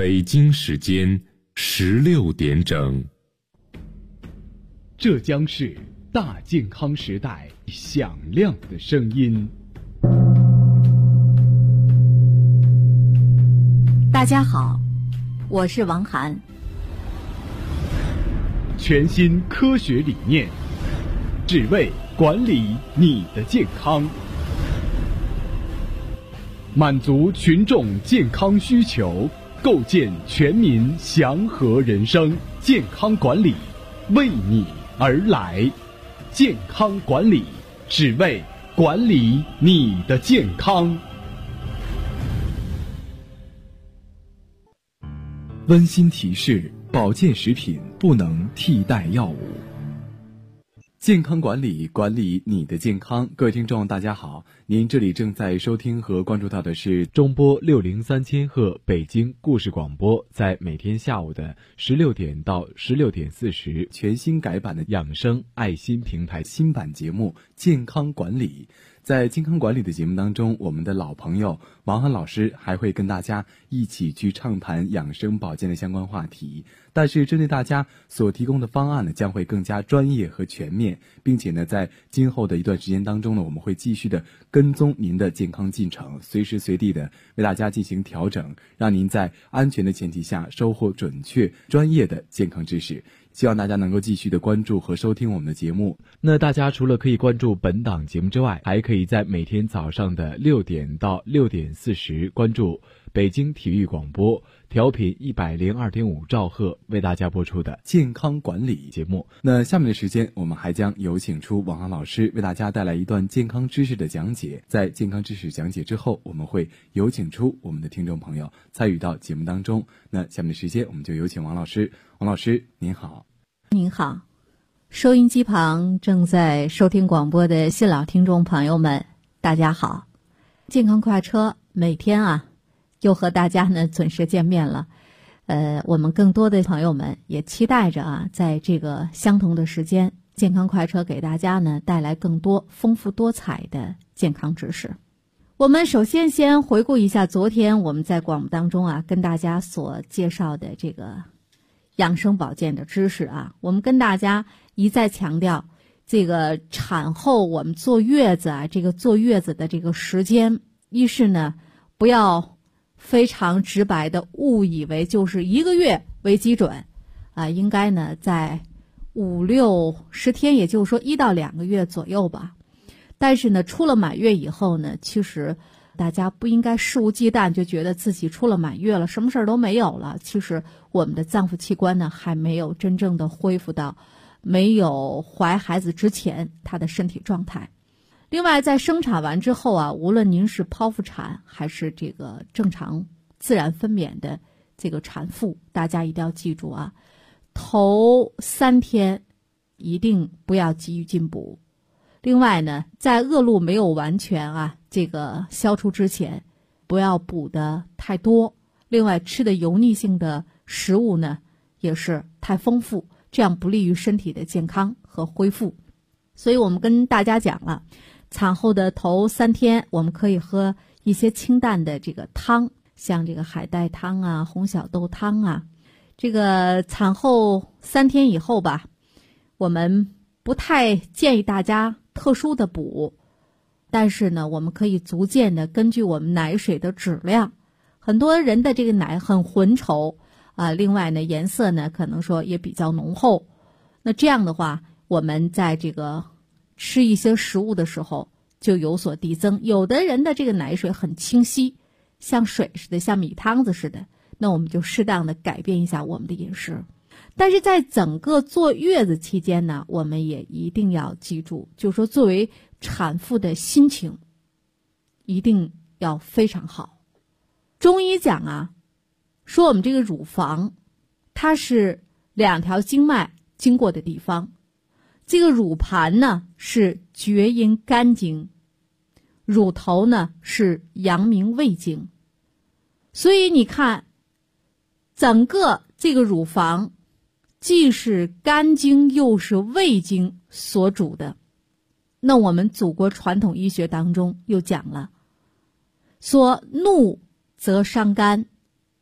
北京时间16点整。 这将是大健康时代响亮的声音。 大家好，我是王涵。 全新科学理念，只为管理你的健康，满足群众健康需求，构建全民祥和人生。健康管理为你而来，健康管理只为管理你的健康。温馨提示：保健食品不能替代药物。健康管理，管理你的健康。各位听众大家好，您这里正在收听和关注到的是中波603千赫北京故事广播，在每天下午的16点到16点40，全新改版的养生爱心平台新版节目健康管理。在健康管理的节目当中，我们的老朋友王涵老师还会跟大家一起去畅谈养生保健的相关话题，但是针对大家所提供的方案呢，将会更加专业和全面，并且呢，在今后的一段时间当中呢，我们会继续的跟踪您的健康进程，随时随地的为大家进行调整，让您在安全的前提下收获准确专业的健康知识。希望大家能够继续的关注和收听我们的节目。那大家除了可以关注本档节目之外，还可以在每天早上的6点到6点40关注北京体育广播调频102.5兆赫为大家播出的健康管理节目。那下面的时间，我们还将有请出王涵老师为大家带来一段健康知识的讲解。在健康知识讲解之后，我们会有请出我们的听众朋友参与到节目当中。那下面的时间，我们就有请王老师。王老师您好。 您好，收音机旁正在收听广播的新老听众朋友们，大家好。健康快车每天又和大家呢准时见面了。我们更多的朋友们也期待着在这个相同的时间，健康快车给大家呢带来更多丰富多彩的健康知识。我们首先回顾一下昨天我们在广播当中跟大家所介绍的这个养生保健的知识我们跟大家一再强调，这个产后我们坐月子这个坐月子的这个时间，一是呢不要非常直白的误以为就是1个月为基准应该呢在50-60天，也就是说1到2个月左右吧。但是呢出了满月以后呢，其实大家不应该肆无忌惮就觉得自己出了满月了什么事儿都没有了。其实我们的脏腑器官呢还没有真正的恢复到没有怀孩子之前他的身体状态。另外在生产完之后无论您是剖腹产还是这个正常自然分娩的这个产妇，大家一定要记住头3天一定不要急于进补。另外呢，在恶露没有完全这个消除之前，不要补的太多。另外吃的油腻性的食物呢也是太丰富，这样不利于身体的健康和恢复。所以我们跟大家讲了，产后的头3天我们可以喝一些清淡的这个汤，像这个海带汤红小豆汤这个产后3天以后吧，我们不太建议大家特殊的补，但是呢我们可以逐渐的根据我们奶水的质量，很多人的这个奶很浑稠另外呢颜色呢可能说也比较浓厚，那这样的话我们在这个吃一些食物的时候就有所递增。有的人的这个奶水很清晰，像水似的，像米汤子似的，那我们就适当的改变一下我们的饮食。但是在整个坐月子期间呢，我们也一定要记住，就是说作为产妇的心情一定要非常好。中医讲说我们这个乳房它是2条经脉经过的地方，这个乳盘呢是厥阴肝经，乳头呢是阳明胃经。所以你看整个这个乳房既是肝经又是胃经所主的。那我们祖国传统医学当中又讲了，说怒则伤肝，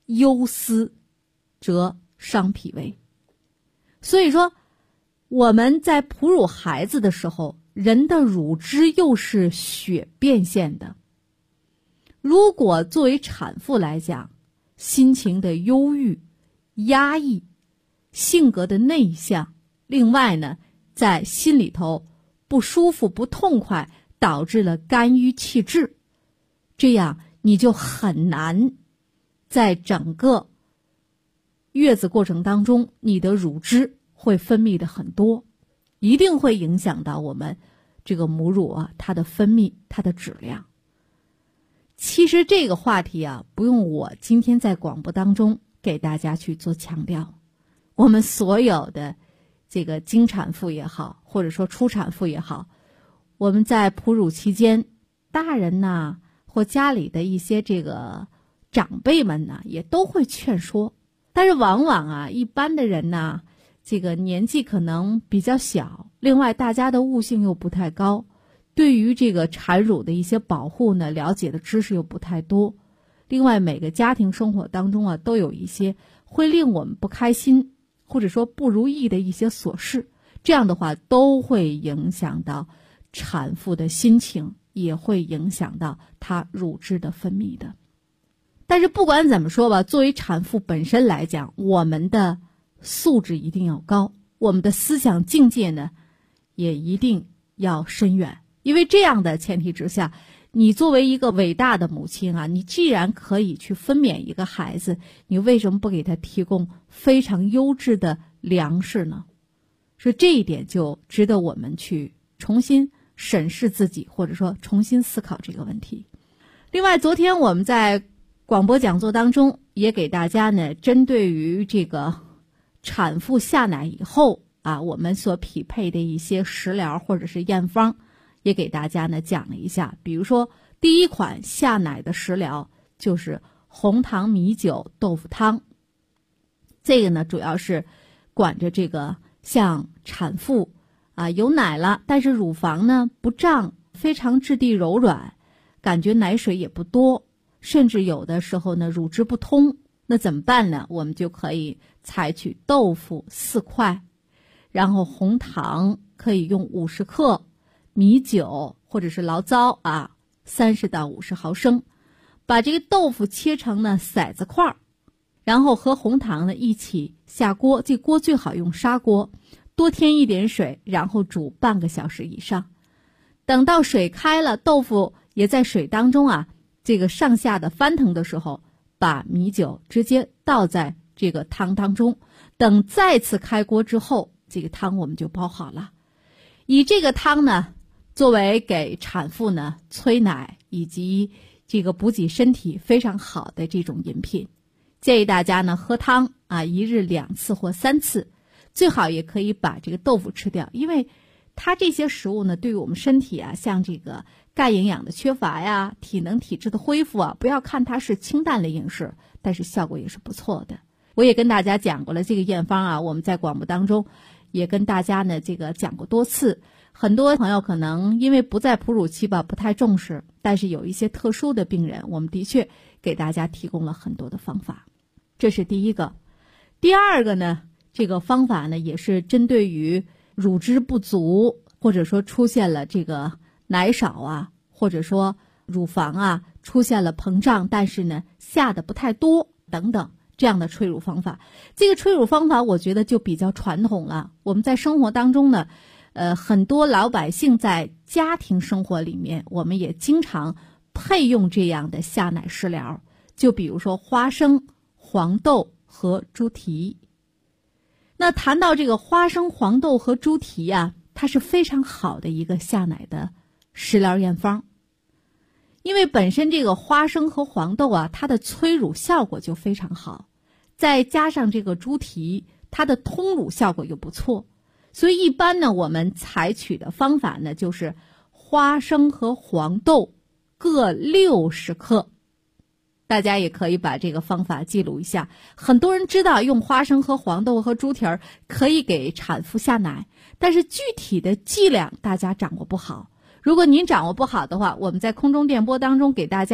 忧思，则伤脾胃。所以说，我们在哺乳孩子的时候，人的乳汁又是血变现的。如果作为产妇来讲，心情的忧郁、压抑，性格的内向，另外呢，在心里头不舒服、不痛快，导致了肝郁气滞，这样你就很难在整个月子过程当中，你的乳汁会分泌的很多，一定会影响到我们这个母乳啊，它的分泌，它的质量。其实这个话题啊，不用我今天在广播当中给大家去做强调，我们所有的这个经产妇也好，或者说初产妇也好，我们在哺乳期间，大人呐，或家里的一些这个长辈们呢，也都会劝说。但是往往啊，一般的人呢，这个年纪可能比较小，另外大家的悟性又不太高，对于这个产乳的一些保护呢，了解的知识又不太多。另外每个家庭生活当中啊，都有一些会令我们不开心或者说不如意的一些琐事，这样的话都会影响到产妇的心情，也会影响到她乳汁的分泌的。但是不管怎么说吧，作为产妇本身来讲，我们的素质一定要高，我们的思想境界呢也一定要深远。因为这样的前提之下，你作为一个伟大的母亲啊，你既然可以去分娩一个孩子，你为什么不给他提供非常优质的粮食呢？所以这一点就值得我们去重新审视自己，或者说重新思考这个问题。另外，昨天我们在广播讲座当中也给大家呢，针对于这个产妇下奶以后啊，我们所匹配的一些食疗或者是验方，也给大家呢讲了一下。比如说第一款下奶的食疗就是红糖米酒豆腐汤，这个呢主要是管着这个像产妇啊有奶了，但是乳房呢不胀，非常质地柔软，感觉奶水也不多，甚至有的时候呢乳汁不通，那怎么办呢？我们就可以采取豆腐4块，然后红糖可以用50克，米酒或者是醪糟啊30到50毫升，把这个豆腐切成呢骰子块，然后和红糖呢一起下锅，这锅最好用砂锅，多添一点水，然后煮半个小时以上。等到水开了，豆腐也在水当中啊这个上下的翻腾的时候，把米酒直接倒在这个汤当中，等再次开锅之后，这个汤我们就煲好了。以这个汤呢作为给产妇呢催奶以及这个补给身体非常好的这种饮品，建议大家呢喝汤啊1日2次或3次，最好也可以把这个豆腐吃掉，因为它这些食物呢对于我们身体啊，像这个钙营养的缺乏呀，体能体质的恢复啊，不要看它是清淡的饮食，但是效果也是不错的。我也跟大家讲过了这个验方啊，我们在广播当中也跟大家呢这个讲过多次。很多朋友可能因为不在哺乳期吧，不太重视，但是有一些特殊的病人，我们的确给大家提供了很多的方法。这是第一个。第二个呢，这个方法呢也是针对于乳汁不足，或者说出现了这个奶少啊，或者说乳房啊出现了膨胀，但是呢下的不太多等等这样的催乳方法。这个催乳方法我觉得就比较传统了，我们在生活当中呢很多老百姓在家庭生活里面，我们也经常配用这样的下奶食疗，就比如说花生、黄豆和猪蹄。那谈到这个花生、黄豆和猪蹄啊，它是非常好的一个下奶的食疗验方，因为本身这个花生和黄豆啊，它的催乳效果就非常好，再加上这个猪蹄，它的通乳效果又不错，所以一般呢我们采取的方法呢就是花生和黄豆各60克。大家也可以把这个方法记录一下。很多人知道用花生和黄豆和猪蹄儿可以给产妇下奶，但是具体的剂量大家掌握不好。如果您掌握不好的话，我们在空中电波当中给大家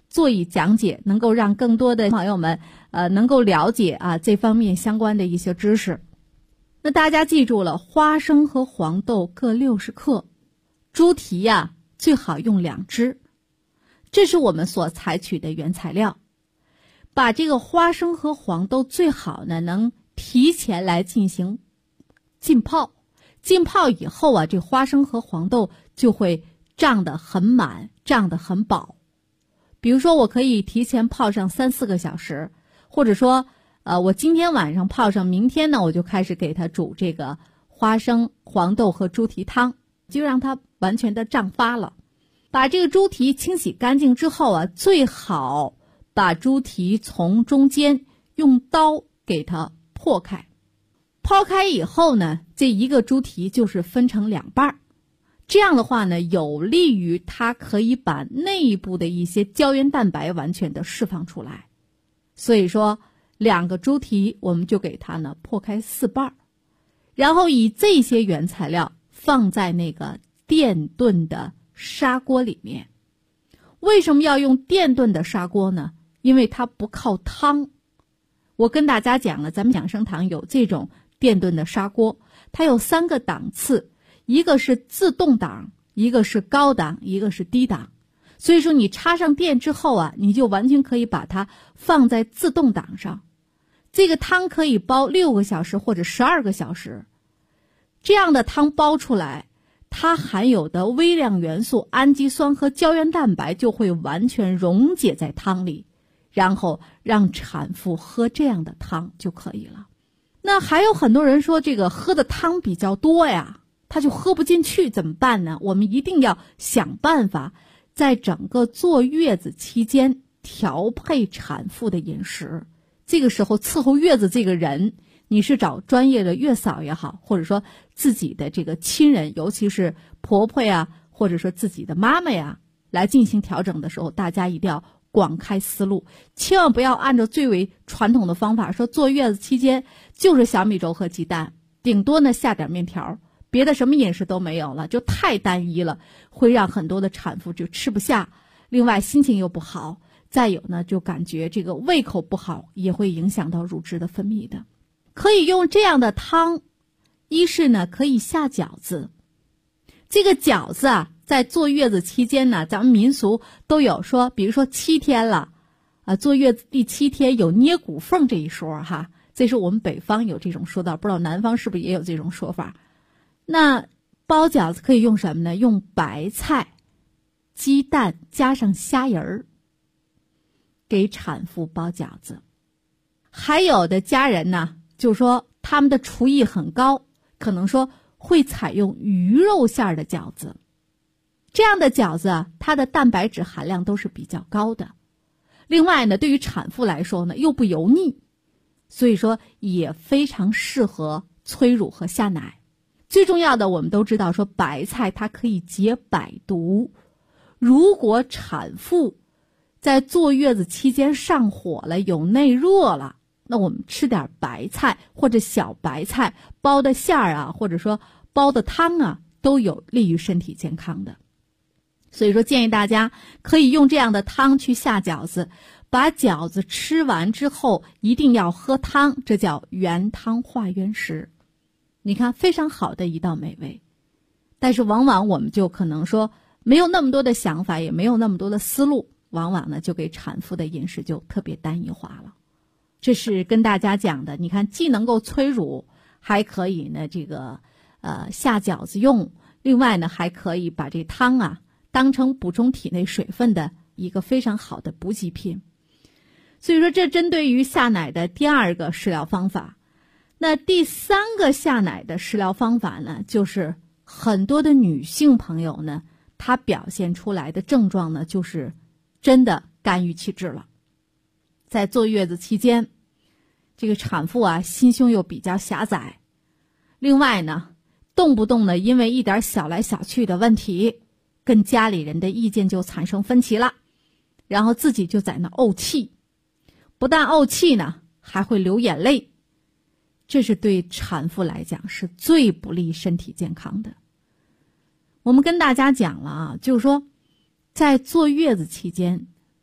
做以讲解，能够让更多的朋友们能够了解这方面相关的一些知识。那大家记住了，花生和黄豆各60克，猪蹄最好用2只，这是我们所采取的原材料。把这个花生和黄豆最好呢能提前来进行浸泡，浸泡以后这花生和黄豆就会胀得很满，胀得很饱。比如说我可以提前泡上3-4个小时，或者说我今天晚上泡上，明天呢我就开始给它煮这个花生、黄豆和猪蹄汤，就让它完全的胀发了。把这个猪蹄清洗干净之后最好把猪蹄从中间用刀给它破开。剖开以后呢，这一个猪蹄就是分成2半，这样的话呢，有利于它可以把内部的一些胶原蛋白完全的释放出来。所以说2个猪蹄我们就给它呢破开4瓣，然后以这些原材料放在那个电炖的砂锅里面。为什么要用电炖的砂锅呢？因为它不靠汤。我跟大家讲了，咱们养生堂有这种电炖的砂锅，它有3个档次，一个是自动档，一个是高档，一个是低档。所以说你插上电之后你就完全可以把它放在自动档上，这个汤可以煲6个小时或者12个小时。这样的汤煲出来，它含有的微量元素氨基酸和胶原蛋白就会完全溶解在汤里，然后让产妇喝这样的汤就可以了。那还有很多人说这个喝的汤比较多他就喝不进去，怎么办呢？我们一定要想办法在整个坐月子期间调配产妇的饮食。这个时候伺候月子这个人，你是找专业的月嫂也好，或者说自己的这个亲人，尤其是婆婆或者说自己的妈妈来进行调整的时候，大家一定要广开思路，千万不要按照最为传统的方法，说坐月子期间就是小米粥和鸡蛋，顶多呢下点面条，别的什么饮食都没有了，就太单一了，会让很多的产妇就吃不下，另外心情又不好，再有呢就感觉这个胃口不好，也会影响到乳汁的分泌的。可以用这样的汤，一是呢可以下饺子。这个饺子在坐月子期间呢，咱们民俗都有说，比如说7天了坐月子第7天有捏骨缝这一说这是我们北方有这种说道，不知道南方是不是也有这种说法。那包饺子可以用什么呢？用白菜、鸡蛋加上虾仁儿给产妇包饺子。还有的家人呢，就说他们的厨艺很高，可能说会采用鱼肉馅的饺子。这样的饺子它的蛋白质含量都是比较高的。另外呢，对于产妇来说呢，又不油腻，所以说也非常适合催乳和下奶。最重要的，我们都知道说白菜它可以解百毒。如果产妇在坐月子期间上火了，有内热了，那我们吃点白菜或者小白菜包的馅儿或者说包的汤都有利于身体健康的。所以说建议大家可以用这样的汤去下饺子，把饺子吃完之后一定要喝汤，这叫原汤化原食。你看，非常好的一道美味。但是往往我们就可能说没有那么多的想法，也没有那么多的思路，往往呢就给产妇的饮食就特别单一化了。这是跟大家讲的，你看既能够催乳，还可以呢这个下饺子用，另外呢还可以把这汤当成补充体内水分的一个非常好的补给品。所以说这针对于下奶的第2个食疗方法。那第3个下奶的食疗方法呢，就是很多的女性朋友呢，她表现出来的症状呢，就是真的肝郁气滞了。在坐月子期间，这个产妇心胸又比较狭窄，另外呢动不动呢因为一点小来小去的问题，跟家里人的意见就产生分歧了，然后自己就在那怄气，不但怄气呢，还会流眼泪。这是对产妇来讲是最不利身体健康的。我们跟大家讲了就是说在坐月子期间，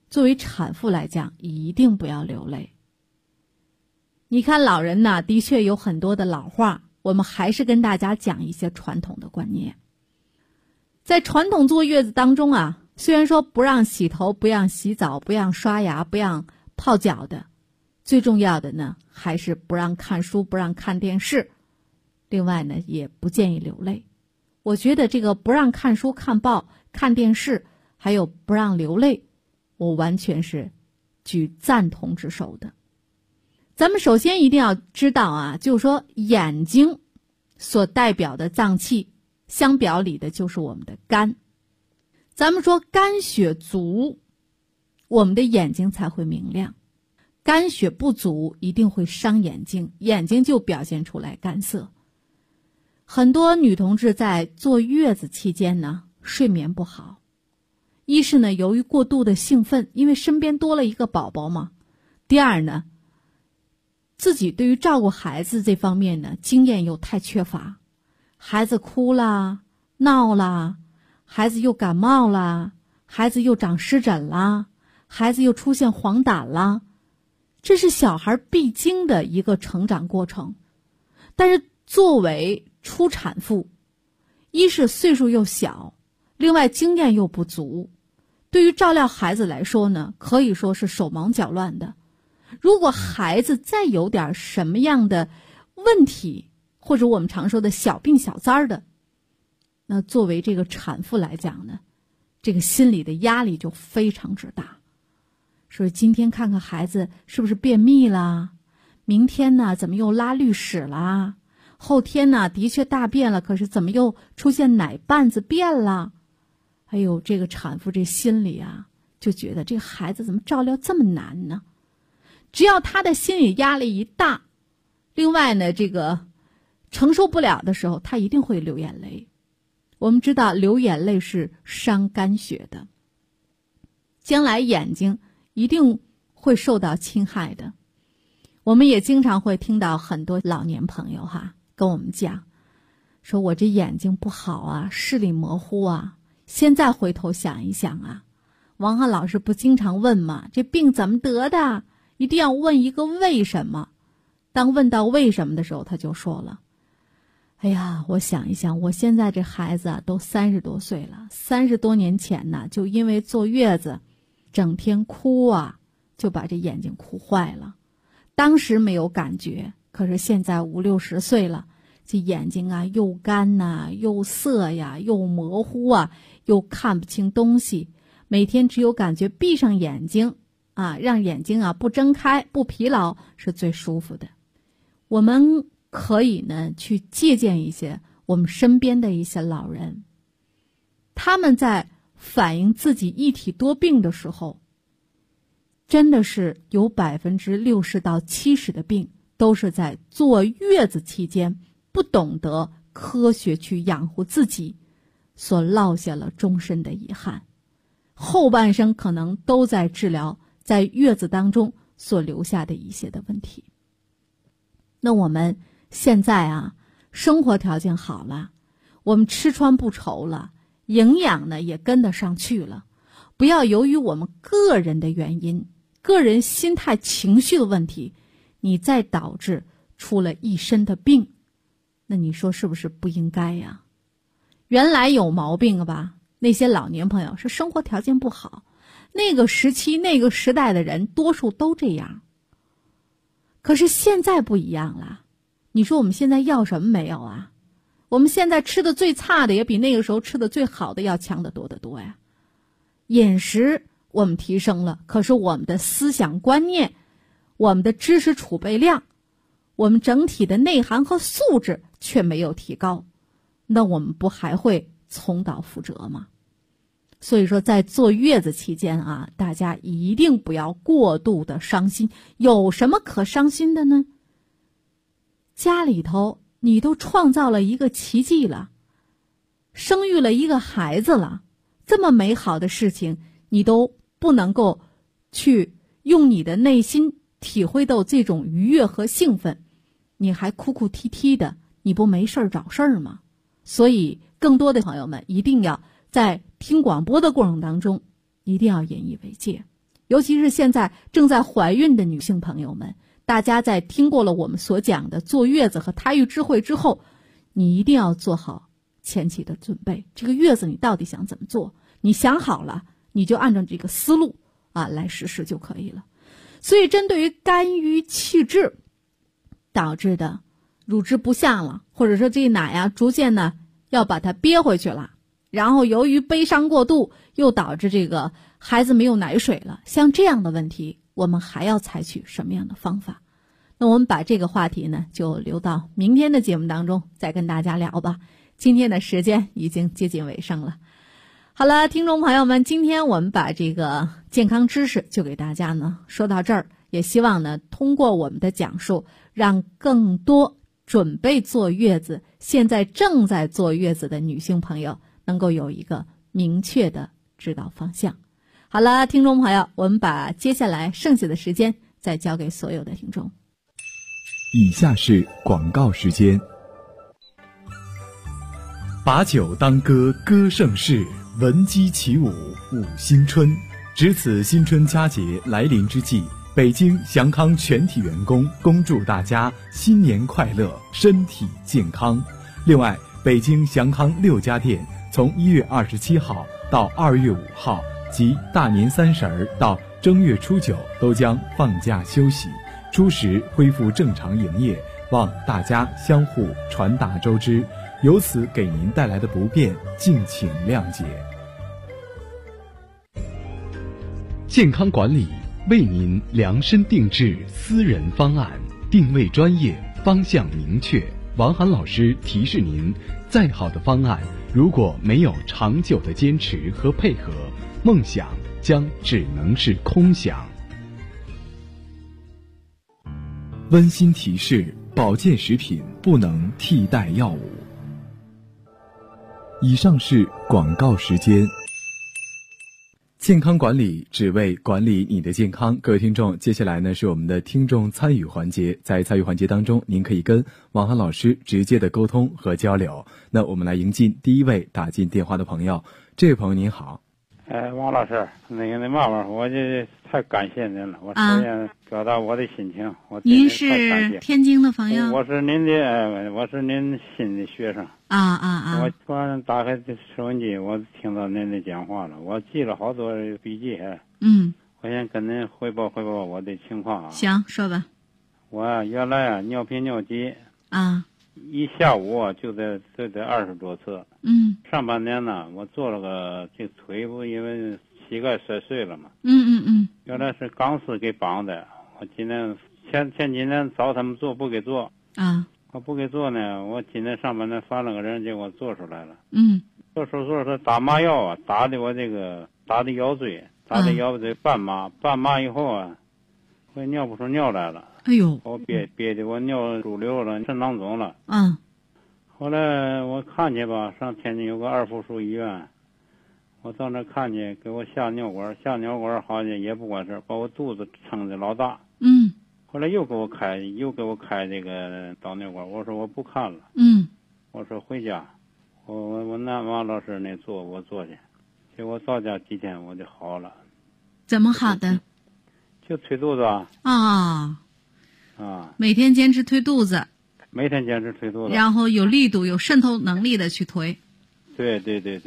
作为产妇来讲，一定不要流泪。你看老人呢，的确有很多的老话，我们还是跟大家讲一些传统的观念。在传统坐月子当中啊，虽然说不让洗头，不让洗澡，不让刷牙，不让泡脚的，最重要的呢，还是不让看书，不让看电视。另外呢，也不建议流泪。我觉得这个不让看书、看报、看电视，还有不让流泪，我完全是举赞同之手的。咱们首先一定要知道啊，就是说眼睛所代表的脏器，相表里的就是我们的肝。咱们说肝血足，我们的眼睛才会明亮。肝血不足一定会伤眼睛，眼睛就表现出来干涩。很多女同志在坐月子期间呢，睡眠不好。一是呢，由于过度的兴奋，因为身边多了一个宝宝嘛。第二呢，自己对于照顾孩子这方面呢，经验又太缺乏。孩子哭啦、闹啦，孩子又感冒啦，孩子又长湿疹啦，孩子又出现黄疸啦，这是小孩必经的一个成长过程。但是作为初产妇，一是岁数又小，另外经验又不足，对于照料孩子来说呢，可以说是手忙脚乱的。如果孩子再有点什么样的问题，或者我们常说的小病小灾的，那作为这个产妇来讲呢，这个心理的压力就非常之大。说今天看看孩子是不是便秘啦，明天呢怎么又拉绿屎啦，后天呢的确大便了，可是怎么又出现奶瓣子便了。哎呦，这个产妇这心里啊，就觉得这个孩子怎么照料这么难呢？只要他的心理压力一大，另外呢这个承受不了的时候，他一定会流眼泪。我们知道流眼泪是伤肝血的，将来眼睛一定会受到侵害的。我们也经常会听到很多老年朋友跟我们讲，说我这眼睛不好啊，视力模糊啊。现在回头想一想啊，王翰老师不经常问吗？这病怎么得的？一定要问一个为什么。当问到为什么的时候，他就说了，哎呀，我想一想，我现在这孩子都30多岁了，30多年前呢，就因为坐月子整天哭啊，就把这眼睛哭坏了。当时没有感觉，可是现在50、60岁了，这眼睛啊又干呐，又涩呀，又模糊啊，又看不清东西，每天只有感觉闭上眼睛啊，让眼睛啊不睁开不疲劳是最舒服的。我们可以呢去借鉴一些我们身边的一些老人，他们在反映自己一体多病的时候，真的是有60%到70%的病都是在坐月子期间不懂得科学去养护自己，所落下了终身的遗憾。后半生可能都在治疗在月子当中所留下的一些的问题。那我们现在啊，生活条件好了，我们吃穿不愁了，营养呢也跟得上去了。不要由于我们个人的原因，个人心态情绪的问题，你再导致出了一身的病，那你说是不是不应该呀？原来有毛病吧，那些老年朋友是生活条件不好，那个时期那个时代的人多数都这样。可是现在不一样了，你说我们现在要什么没有啊？我们现在吃的最差的也比那个时候吃的最好的要强得多得多呀。饮食我们提升了，可是我们的思想观念，我们的知识储备量，我们整体的内涵和素质却没有提高，那我们不还会重蹈覆辙吗？所以说在坐月子期间啊，大家一定不要过度的伤心。有什么可伤心的呢？家里头你都创造了一个奇迹了，生育了一个孩子了，这么美好的事情你都不能够去用你的内心体会到这种愉悦和兴奋，你还哭哭啼啼的，你不没事找事儿吗？所以更多的朋友们一定要在听广播的过程当中一定要引以为戒。 尤其是现在正在怀孕的女性朋友们，大家在听过了我们所讲的坐月子和胎育智慧之后，你一定要做好前期的准备。这个月子你到底想怎么做？你想好了，你就按照这个思路来实施就可以了。所以针对于肝郁气滞导致的乳汁不下了，或者说这奶逐渐呢要把它憋回去了，然后由于悲伤过度又导致这个孩子没有奶水了，像这样的问题我们还要采取什么样的方法？那我们把这个话题呢就留到明天的节目当中再跟大家聊吧。今天的时间已经接近尾声了。好了，听众朋友们，今天我们把这个健康知识就给大家呢说到这儿，也希望呢通过我们的讲述，让更多准备坐月子、现在正在坐月子的女性朋友能够有一个明确的指导方向。好了，听众朋友，我们把接下来剩下的时间再交给所有的听众。 以下是广告时间。把酒当歌，歌盛世，闻鸡起舞，舞新春。值此新春佳节来临之际，北京祥康全体员工恭祝大家新年快乐，身体健康。另外，北京祥康6家店从1月27号到2月5号及大年30到正月初9都将放假休息，初时恢复正常营业，望大家相互传达周知，由此给您带来的不便敬请谅解。健康管理为您量身定制私人方案，定位专业，方向明确。王涵老师提示您，再好的方案如果没有长久的坚持和配合，梦想将只能是空想。温馨提示：保健食品不能替代药物。以上是广告时间。健康管理只为管理你的健康。各位听众，接下来呢是我们的听众参与环节。在参与环节当中，您可以跟王涵老师直接的沟通和交流。那我们来迎进第一位打进电话的朋友。这位朋友您好。 王老师，那嘛嘛，我这太感谢您了。我首先表达我的心情。 您是天津的朋友？ 我是您新的学生。我突然打开这收音机，我听到您的讲话了，我记了好多笔记。我先跟您汇报我的情况啊。 行，说吧。 我原来尿频尿急一下午就得20多次。上半年呢，我做了个这腿部，因为膝盖摔碎了嘛。原来是钢丝给绑的。我今年前几年找他们做不给做。我不给做呢，我今年上半年发了个人给我做出来了。做手术他打麻药打的我这个打的腰椎，打的腰椎半麻以后我尿不出尿来了。 哎呦！ 我憋的我尿肿瘤了，肾囊肿了。后来我看去吧，上天津有个二附属医院，我到那看去，给我下尿管好像也不管事，把我肚子撑得老大。后来又给我开这个导尿管，我说我不看了。我说回家，我拿王老师那我做去，结果到家几天我就好了。 怎么好的？ 就推肚子每天坚持推肚子。 每天坚持推肚子， 然后有力度、有渗透能力的去推。 对。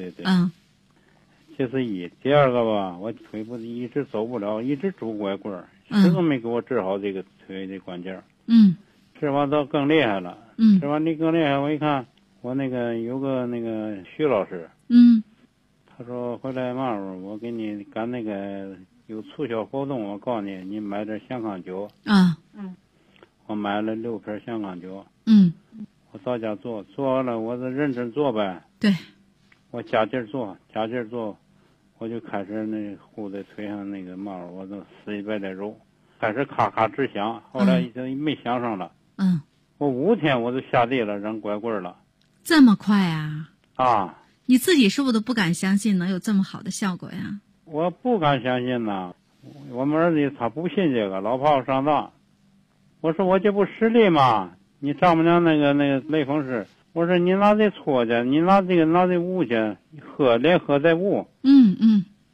这是一。第二个吧，我腿部一直走不了，一直拄拐棍儿，始终没给我治好这个腿的关节。治完倒更厉害了。治完你更厉害，我一看，我那个有个那个徐老师。他说回来嘛，我给你赶那个有促销活动，我告诉你，你买点香康酒。我买了6瓶香康酒。我到家做完了，我就认真做呗。 对。 我加劲做，我就开始那护在腿上那个帽，我都使一百来揉，开始咔咔直响，后来已经没响上了。我5天我就下地了，扔拐棍了。 这么快啊？你自己是不是都不敢相信能有这么好的效果呀？ 我不敢相信呐，我们儿子他不信这个，老怕我上当。我说我这不实力吗？你丈母娘那个雷锋师，我说你拿这搓去，你拿这捂去，连喝带捂。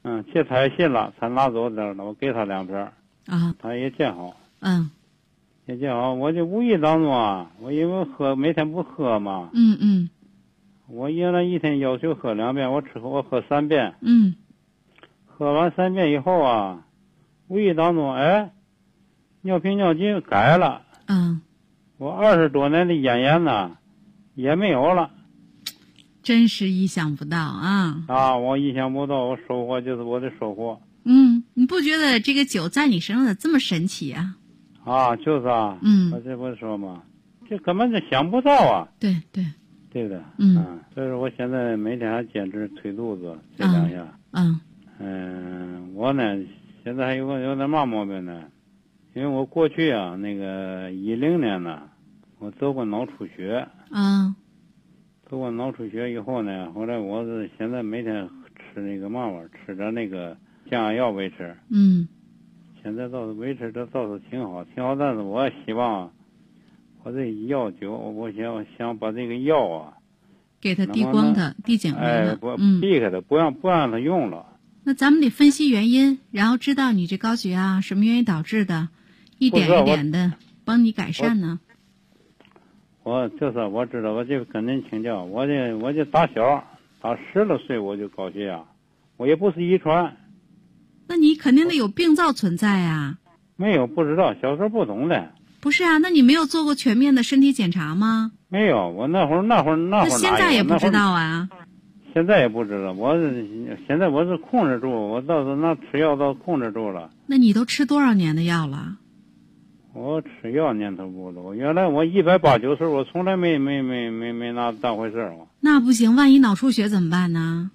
去他也信了，他拿走点了，我给他2片啊， 他也见好。 也见好，我就无意当中啊，我因为每天不喝嘛。我原来一天要求喝2遍，我喝3遍。喝完3遍以后啊，无意当中尿频尿急改了。我20多年的咽炎呢，也没有了。 真是意想不到啊！ 我意想不到，我收获就是我的收获。 你不觉得这个酒在你身上怎么神奇啊？ 就是啊。我这不是说嘛，这根本就想不到啊。 对的。所以说我现在每天还坚持推肚子这2下。我呢现在还有点嘛毛病呢，因为我过去啊那个10年呢，我得过脑出血。得过脑出血以后呢，后来我是现在每天吃那个嘛玩意儿，吃点那个降压药维持。现在倒是维持的倒是挺好，但是我希望我这药酒，我想把这个药啊给它滴光它，滴减肥了。 避开它，不让它用了。 那咱们得分析原因，然后知道你这高血压什么原因导致的，一点一点的帮你改善呢。 我知道，我就跟您请教，我就打小到16岁我就高血压，我也不是遗传。 那你肯定得有病灶存在啊。 没有，不知道，小时候不懂的。 不是啊，那你没有做过全面的身体检查吗？ 没有，我那会儿那现在也不知道啊。 现在也不知道，现在我是控制住，我倒是那吃药倒控制住了。 那你都吃多少年的药了？ 我吃药年头不多，原来我180、90，我从来没拿当回事儿。 那不行，万一脑出血怎么办呢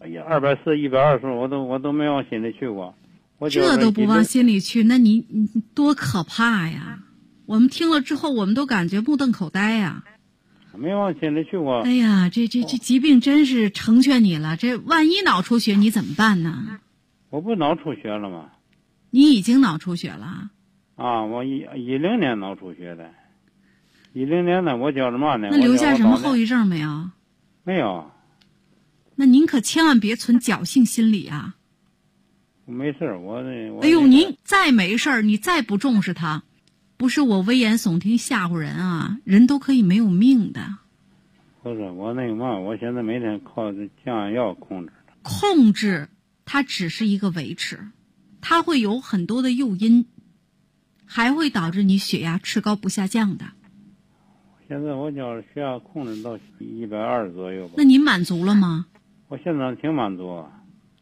？240、120，我都没往心里去过。 这都不往心里去，那你多可怕呀！我们听了之后，我们都感觉目瞪口呆呀。 没往心里去过。 哎呀，这疾病真是成全你了。这万一脑出血你怎么办呢？ 我不脑出血了吗？ 你已经脑出血了。 我10年脑出血的。10年呢，我叫什么呢？ 那留下什么后遗症没有？ 没有。 那您可千万别存侥幸心理啊！ 没事， 哎呦，您再没事儿，你再不重视它，不是我危言耸听吓唬人啊，人都可以没有命的。 不是我我现在每天靠这降压药控制。 控制它只是一个维持，它会有很多的诱因，还会导致你血压吃高不下降的。 现在我叫血压控制到120左右吧。 那您满足了吗？ 我现在挺满足啊。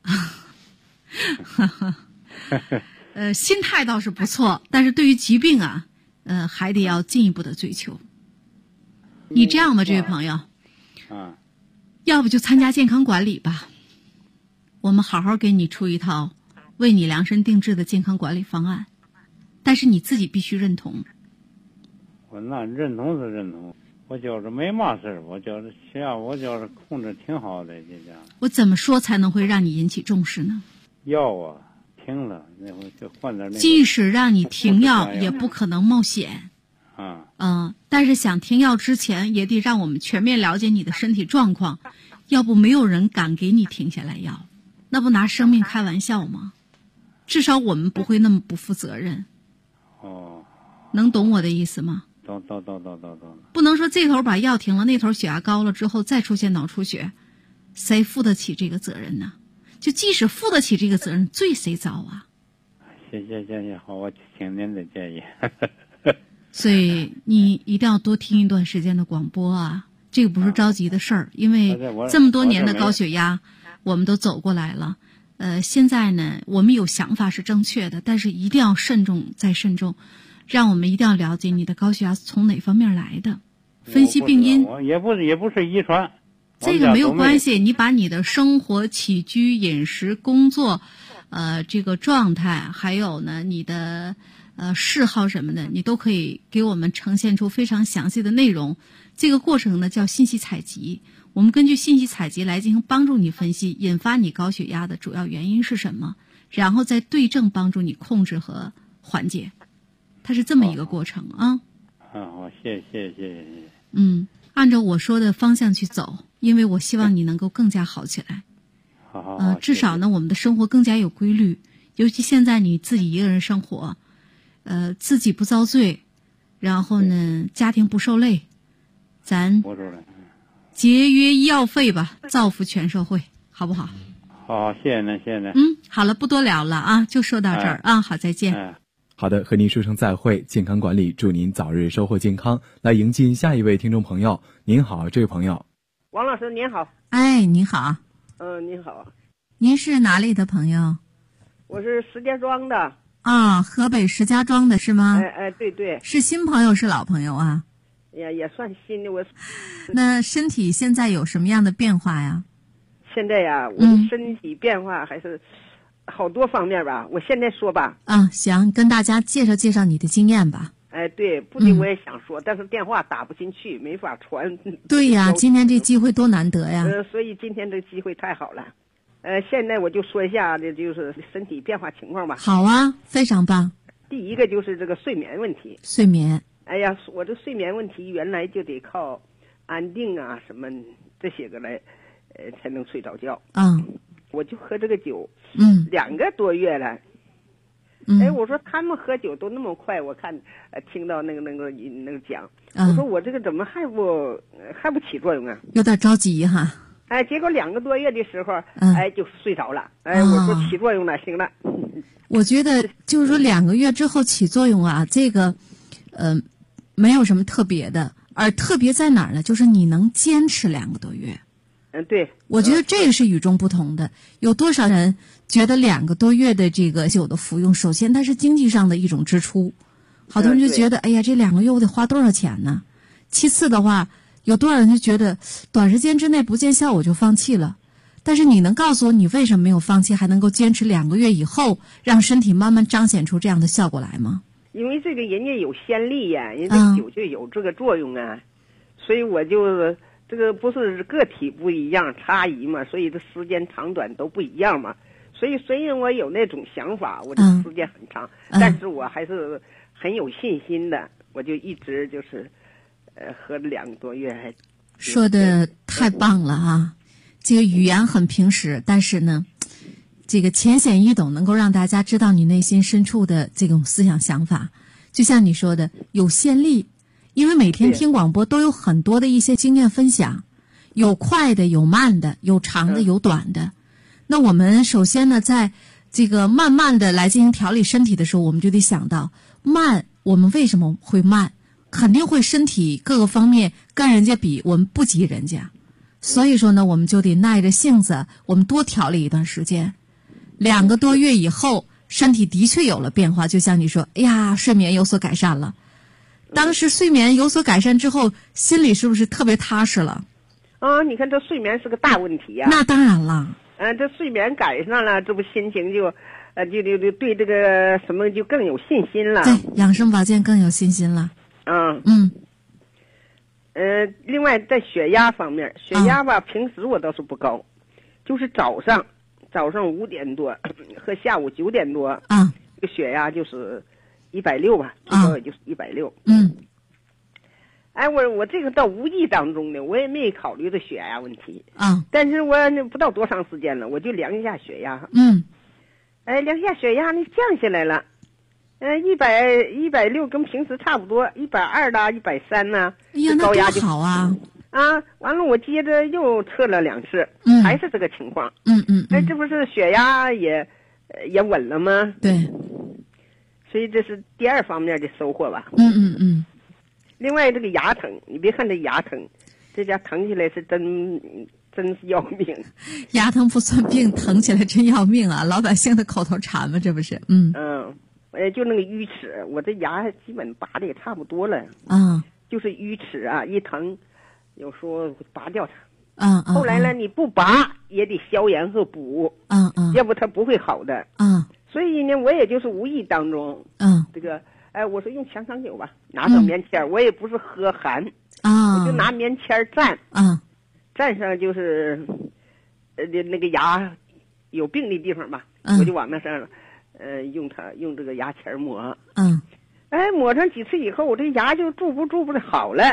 心态倒是不错，但是对于疾病啊，还得要进一步的追求。你这样吧，这位朋友，要不就参加健康管理吧，我们好好给你出一套为你量身定制的健康管理方案，但是你自己必须认同。 我那认同是认同，我觉着没嘛事儿，我觉着血压，我觉着控制挺好的，这家。 我怎么说才能会让你引起重视呢？ 药啊，停了，那会就换点那个。 即使让你停药，也不可能冒险。但是想停药之前，也得让我们全面了解你的身体状况，要不没有人敢给你停下来药，那不拿生命开玩笑吗？至少我们不会那么不负责任。能懂我的意思吗？ 懂。 不能说这头把药停了，那头血压高了之后再出现脑出血，谁负得起这个责任呢？就即使负得起这个责任，罪谁遭啊？ 谢谢，好，我听您的建议。 所以你一定要多听一段时间的广播啊，这个不是着急的事儿，因为这么多年的高血压我们都走过来了。现在呢，我们有想法是正确的，但是一定要慎重再慎重，让我们一定要了解你的高血压从哪方面来的，分析病因。 也不是遗传， 这个没有关系，你把你的生活起居、饮食、工作，这个状态，还有呢你的嗜好什么的，你都可以给我们呈现出非常详细的内容。这个过程呢叫信息采集，我们根据信息采集来进行帮助你分析引发你高血压的主要原因是什么，然后再对症帮助你控制和缓解，它是这么一个过程啊。 好，谢谢。 按照我说的方向去走，因为我希望你能够更加好起来。 好， 至少呢，我们的生活更加有规律。尤其现在你自己一个人生活，自己不遭罪，然后呢，家庭不受累，咱节约医药费吧，造福全社会，好不好？ 好，谢谢您，谢谢您。 好了，不多聊了啊，就说到这儿啊，好，再见。 好的，和您说声再会。健康管理，祝您早日收获健康。来迎进下一位听众朋友。您好，这位朋友。 王老师您好。 哎，您好。 您好。 您是哪里的朋友？ 我是石家庄的。 啊，河北石家庄的是吗？ 对。 是新朋友是老朋友啊？ 也算新的。 那身体现在有什么样的变化呀？ 现在呀，我的身体变化还是好多方面吧。我现在说吧。 行，跟大家介绍介绍你的经验吧。 对，不仅我也想说，但是电话打不进去，没法传。 对呀，今天这机会多难得呀。 所以今天这机会太好了。现在我就说一下这就是身体变化情况吧。 好啊，非常棒。 第一个就是这个睡眠问题。 睡眠。 哎呀，我这睡眠问题原来就得靠安定啊什么这些个来，才能睡着觉。我就喝这个酒，2个多月了。我说他们喝酒都那么快，我看听到那个讲，我说我这个怎么还不起作用啊？ 有点着急哈。 结果2个多月的时候，就睡着了。我说起作用了，行了。 我觉得就是说2个月之后起作用啊，这个没有什么特别的，而特别在哪儿呢？就是你能坚持2个多月。 对。 我觉得这个是与众不同的。有多少人觉得2个多月的这个酒的服用，首先它是经济上的一种支出，好多人就觉得，哎呀，这2个月我得花多少钱呢？其次的话，有多少人就觉得短时间之内不见效我就放弃了。但是你能告诉我你为什么没有放弃，还能够坚持2个月以后让身体慢慢彰显出这样的效果来吗？ 因为这个人家有先例呀，人家酒就有这个作用啊，所以我就这个不是个体不一样差异嘛，所以这时间长短都不一样嘛。所以虽然我有那种想法，我这时间很长，但是我还是很有信心的，我就一直就是喝了2个多月还。 说的太棒了啊！这个语言很平实，但是呢，这个浅显易懂，能够让大家知道你内心深处的这种思想想法。就像你说的，有先例，因为每天听广播都有很多的一些经验分享，有快的，有慢的，有长的，有短的。那我们首先呢，在这个慢慢的来进行调理身体的时候，我们就得想到慢，我们为什么会慢？肯定会身体各个方面跟人家比，我们不及人家。所以说呢，我们就得耐着性子，我们多调理一段时间。2个多月以后，身体的确有了变化，就像你说，哎呀，睡眠有所改善了。当时睡眠有所改善之后，心里是不是特别踏实了？ 你看这睡眠是个大问题呀。 那当然了。 这睡眠改善了，这不心情就对这个什么就更有信心了。 对，养生保健更有信心了。 另外在血压方面，血压吧，平时我倒是不高，就是早上5点多和下午9点多，这个血压就是160吧，最高也就是160。我这个到无意当中呢，我也没考虑这血压问题。但是我不到多长时间了，我就量一下血压。量一下血压呢，降下来了。160跟平时差不多，120啦，130呢。 哎呀，那多好啊！ 完了，我接着又测了2次，还是这个情况。这不是血压也稳了吗？ 对。 所以这是第2方面的收获吧。另外这个牙疼，你别看这牙疼，这家疼起来是真是要命。 牙疼不算病，疼起来真要命啊！老百姓的口头禅嘛，这不是？ 就那个龋齿，我这牙基本拔的也差不多了。就是龋齿啊，一疼，有时候拔掉它。后来呢，你不拔也得消炎和补。要不它不会好的。所以呢，我也就是无意当中，这个。我说用强肠酒吧，拿上棉签，我也不是喝寒，我就拿棉签蘸，蘸上就是那个牙有病的地方吧，我就往那上用这个牙签抹，抹上几次以后，我这牙就逐步的好了。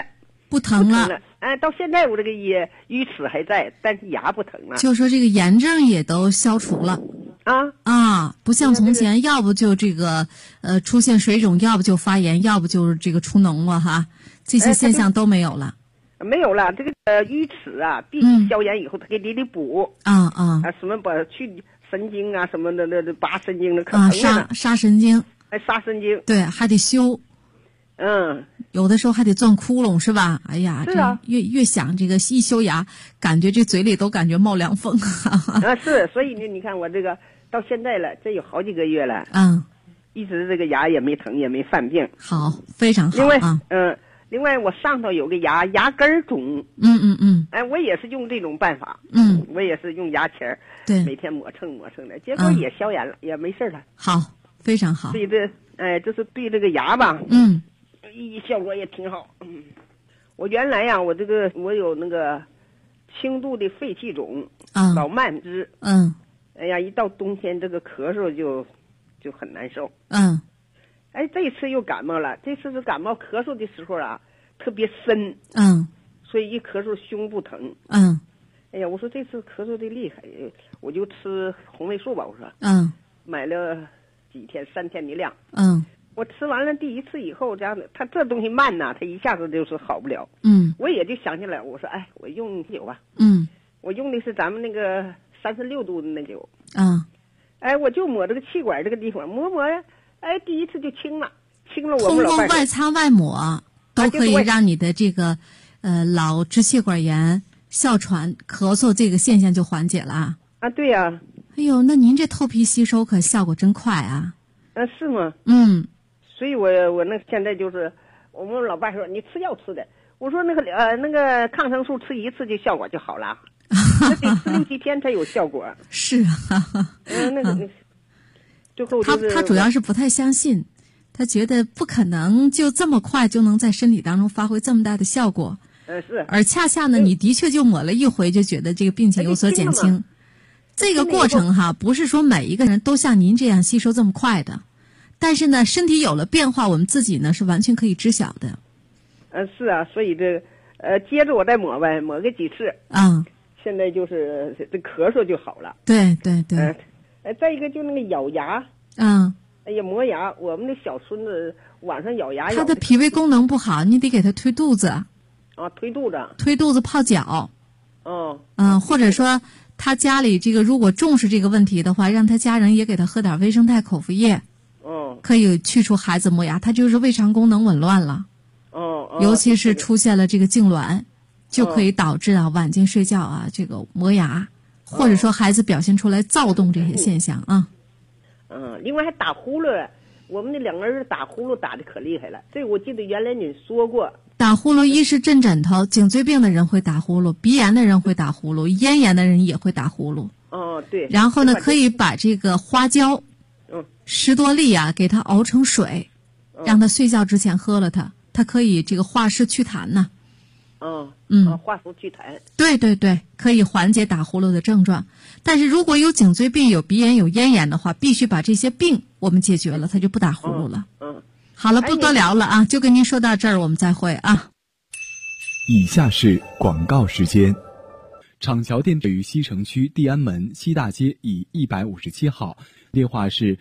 不疼了。 到现在我这个也鱼齿还在，但是牙不疼了。 就说这个炎症也都消除了。不像从前，要不就这个出现水肿，要不就发炎，要不就是这个出脓了哈，这些现象都没有了。 没有了，这个鱼齿啊，必须消炎以后，他给你得补。什么把去神经啊什么的，那拔神经的可疼了。 杀神经。 杀神经。 对，还得修。有的时候还得钻窟窿，是吧？哎呀， 是啊， 越想这个一修牙，感觉这嘴里都感觉冒凉风。 是，所以呢，你看我这个到现在了，这有好几个月了。一直这个牙也没疼，也没犯病。 好，非常好。 另外我上头有个牙根肿。我也是用这种办法。我也是用牙签对， 每天磨蹭的，结果也消炎了，也没事了。 好，非常好。 对就是对这个牙吧。效果也挺好。我原来呀，我有那个轻度的肺气肿，老慢支。哎呀，一到冬天这个咳嗽就很难受。这次又感冒了，这次是感冒咳嗽的时候啊，特别深。所以一咳嗽胸部疼。哎呀，我说这次咳嗽的厉害，我就吃红霉素吧。我说。买了几天，3天的量。我吃完了第一次以后，它这东西慢呐，它一下子就是好不了。我也就想起来，我说我用酒吧。我用的是咱们那个36度的那酒。我就抹这个气管这个地方，抹呀，第一次就清了。我们老伴儿通过外擦外抹都可以让你的这个老支气管炎、哮喘、咳嗽这个现象就缓解了。 对呀。 哎呦，那您这透皮吸收可效果真快啊。 是吗？所以我那现在就是我们老伴说你吃药吃的，我说那个抗生素吃一次就效果就好了，那得吃6、7天才有效果。 是啊。 最后他主要是不太相信，他觉得不可能就这么快就能在身体当中发挥这么大的效果。 是。 而恰恰呢，你的确就抹了一回就觉得这个病情有所减轻。这个过程不是说每一个人都像您这样吸收这么快的。但是呢，身体有了变化，我们自己呢是完全可以知晓的。 是啊，所以接着我再抹呗，抹个几次。现在就是这咳嗽就好了。 对。 再一个就那个咬牙。哎呀，磨牙，我们的小孙子晚上咬牙。 他的脾胃功能不好，你得给他推肚子。 推肚子。 推肚子泡脚。或者说他家里这个如果重视这个问题的话，让他家人也给他喝点维生肽口服液。可以去除孩子磨牙，他就是胃肠功能紊乱了。尤其是出现了这个痉挛，就可以导致晚间睡觉这个磨牙，或者说孩子表现出来躁动这些现象啊。 另外还打呼噜，我们那2个儿子打呼噜打得可厉害了，这我记得原来你说过。 打呼噜一是震枕头，颈椎病的人会打呼噜，鼻炎的人会打呼噜，咽炎的人也会打呼噜。 对。 然后呢，可以把这个花椒。10多粒给它熬成水，让他睡觉之前喝了它可以这个化湿祛痰呢。 化湿祛痰。 对，可以缓解打呼噜的症状。但是如果有颈椎病、有鼻炎、有咽炎的话，必须把这些病我们解决了，他就不打呼噜了。好了，不多聊了就跟您说到这儿，我们再会啊。 以下是广告时间。厂桥店位于西城区地安门西大街以157号，电话是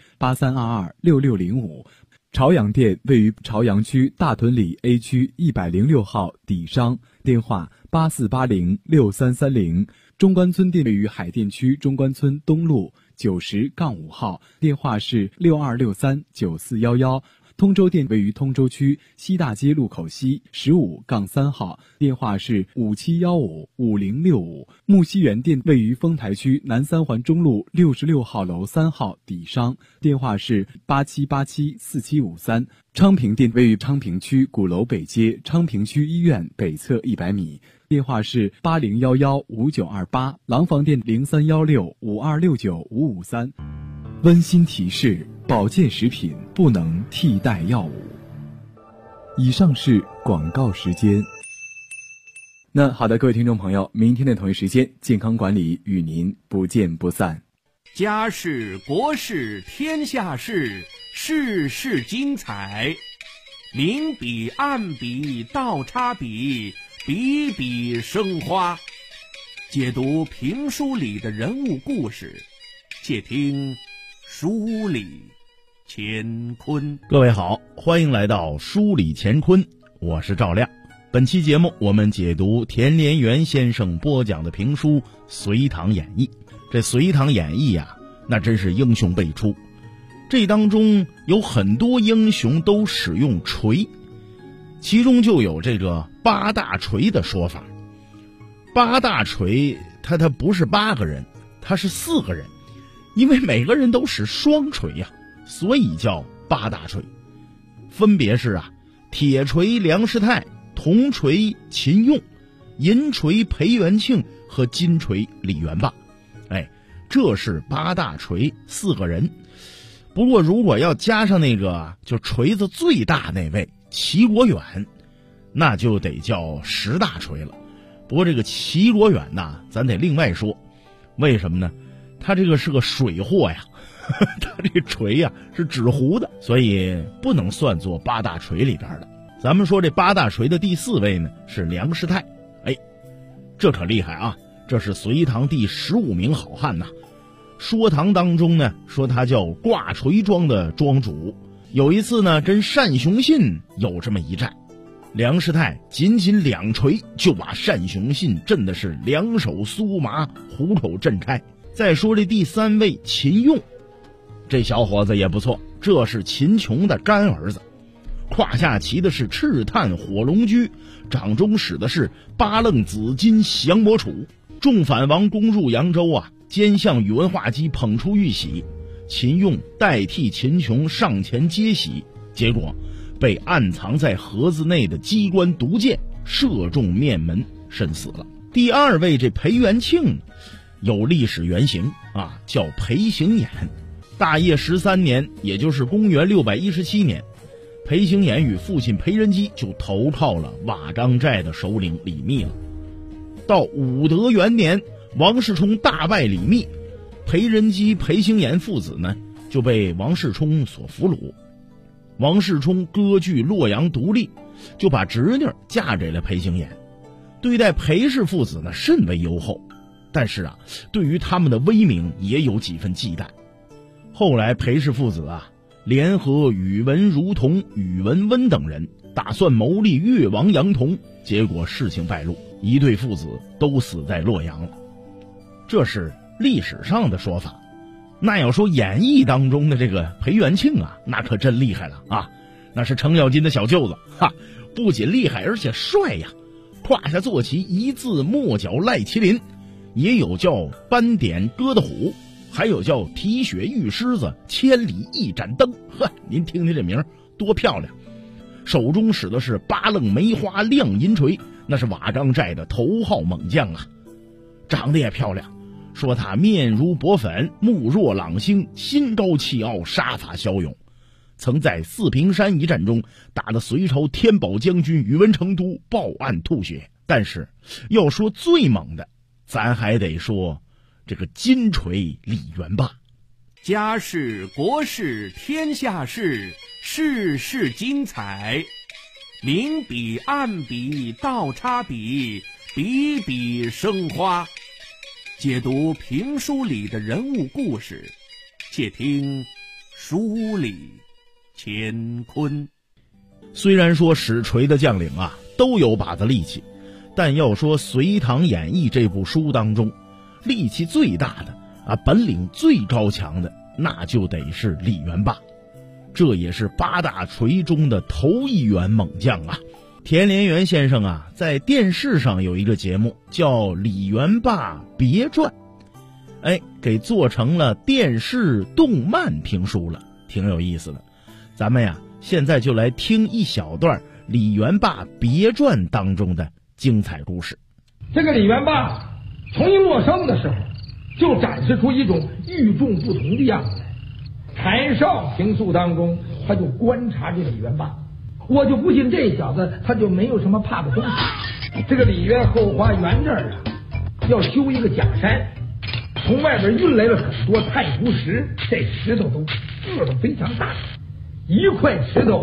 83226605。朝阳店位于朝阳区大屯里 A 区106号底商，电话84806330。中关村店位于海淀区中关村东路90-5号，电话是62639411。通州店位于通州区西大街路口西15-3号，电话是57155065。木樨园店位于丰台区南三环中路66号楼3号底商，电话是87874753。昌平店位于昌平区鼓楼北街昌平区医院北侧100米，电话是80115928。廊坊店031652695553。温馨提示：保健食品不能替代药物。以上是广告时间。那好的，各位听众朋友，明天的同一时间，健康管理与您不见不散。 家事国事天下事，事事精彩。 明笔暗笔倒插笔，笔笔生花。解读评书里的人物故事，且听书里乾坤。 各位好，欢迎来到书里乾坤，我是赵亮。本期节目我们解读田连元先生播讲的评书《隋唐演义》。这《隋唐演义》啊，那真是英雄辈出。这当中有很多英雄都使用锤，其中就有这个八大锤的说法。八大锤他不是8个人，他是4个人，因为每个人都使双锤呀，所以叫八大锤。分别是铁锤梁师太，铜锤秦用，银锤裴元庆和金锤李元霸。这是八大锤4个人。不过如果要加上那个就锤子最大那位齐国远，那就得叫10大锤了。不过这个齐国远呐，咱得另外说。为什么呢？他这个是个水货呀，他这锤呀是纸糊的，所以不能算作八大锤里边的。咱们说这八大锤的第4位呢是梁师太。这可厉害啊，这是隋唐第15名好汉呐。说唐当中呢说他叫挂锤庄的庄主。有一次呢跟单雄信有这么一战，梁师太仅2锤就把单雄信震的是两手酥麻，虎口震开。再说这第3位秦用，这小伙子也不错，这是秦琼的干儿子，胯下骑的是赤炭火龙驹，掌中使的是八楞紫金降魔杵。众反王攻入扬州奸向宇文化及捧出玉玺，秦用代替秦琼上前接玺，结果被暗藏在盒子内的机关毒箭射中面门，身死了。第2位这裴元庆有历史原型叫裴行衍。大业13年，也就是公元617年，裴行衍与父亲裴仁基就投靠了瓦岗寨的首领李密了。到武德元年，王世充大败李密，裴仁基、裴行衍父子呢就被王世充所俘虏。王世充割据洛阳独立，就把侄女嫁给了裴行衍，对待裴氏父子呢甚为优厚，但是对于他们的威名也有几分忌惮。后来裴氏父子联合宇文如同、宇文温等人，打算谋立越王杨同，结果事情败露，一对父子都死在洛阳了。这是历史上的说法。那要说演义当中的这个裴元庆那可真厉害了那是程咬金的小舅子不仅厉害而且帅呀，胯下坐骑一字末角赖麒麟，也有叫斑点鸽的虎，还有叫提血玉狮子，千里一盏灯。您听听这名多漂亮。手中使的是八楞梅花亮银锤，那是瓦岗寨的头号猛将长得也漂亮，说他面如薄粉，目若朗星，心高气傲，杀伐骁勇，曾在四平山一战中打得隋朝天宝将军宇文成都报案吐血。但是要说最猛的，咱还得说这个金锤李元霸。 家事国事天下事，事事精彩，明笔暗笔倒插笔，笔笔生花。解读评书里的人物故事，且听书里乾坤。 虽然说使锤的将领都有把子力气，但要说《隋唐演义》这部书当中，力气最大的本领最高强的，那就得是李元霸。这也是八大锤中的头一员猛将田连元先生在电视上有一个节目叫《李元霸别传》，给做成了电视动漫评书了，挺有意思的。咱们现在就来听一小段《李元霸别传》当中的精彩故事。 这个李元霸从一落生的时候就展示出一种与众不同的样子来。台上评述当中，他就观察这个李元霸，我就不信这小子他就没有什么怕的东西。这个李渊后花园这儿要修一个假山，从外边运来了很多太湖石，这石头都个头非常大，一块石头